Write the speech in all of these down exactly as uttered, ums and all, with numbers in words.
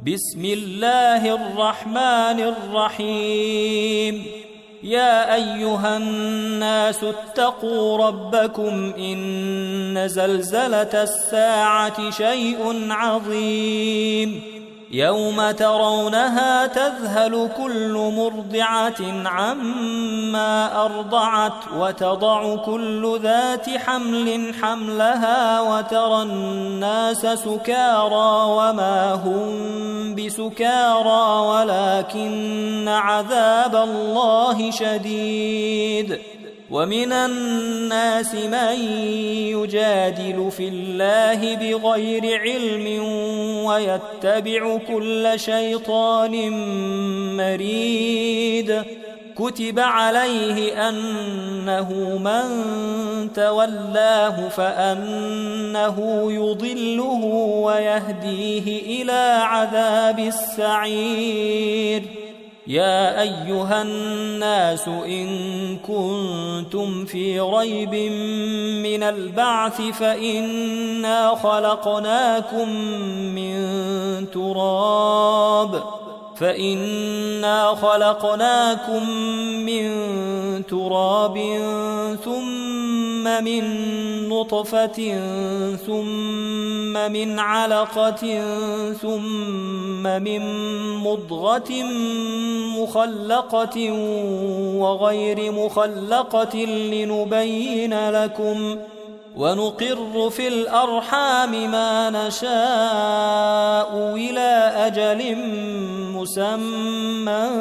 بسم الله الرحمن الرحيم يا أيها الناس اتقوا ربكم إن زلزلة الساعة شيء عظيم يوم ترونها تذهل كل مرضعة عما أرضعت وتضع كل ذات حمل حملها وترى الناس سكارى وما هم بسكارى ولكن عذاب الله شديد ومن الناس من يجادل في الله بغير علم ويتبع كل شيطان مريد كتب عليه أنه من تولاه فأنه يضله ويهديه إلى عذاب السعير يا أيها الناس إن كنتم في ريب من البعث فإنا خلقناكم من تراب فإنا خلقناكم من تراب ثم من نطفة ثم من علقة ثم من مضغة مخلقة وغير مخلقة لنبين لكم ونقر في الأرحام ما نشاء إلى أجل مسمى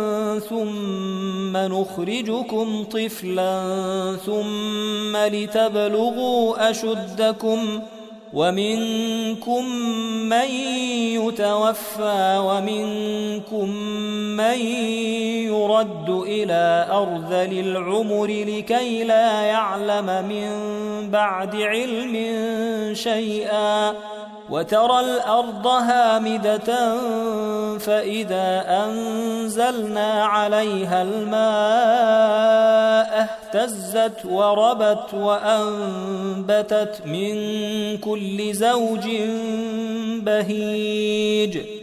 ثم نخرجكم طفلا ثم لتبلغوا أشدكم ومنكم من يتوفى ومنكم من يرد إلى أرذل العمر لكي لا يعلم من بعد علم شيئا وترى الأرض هامدة فإذا أنزلنا عليها الماء اهتزت وربت وأنبتت من كل زوج بهيج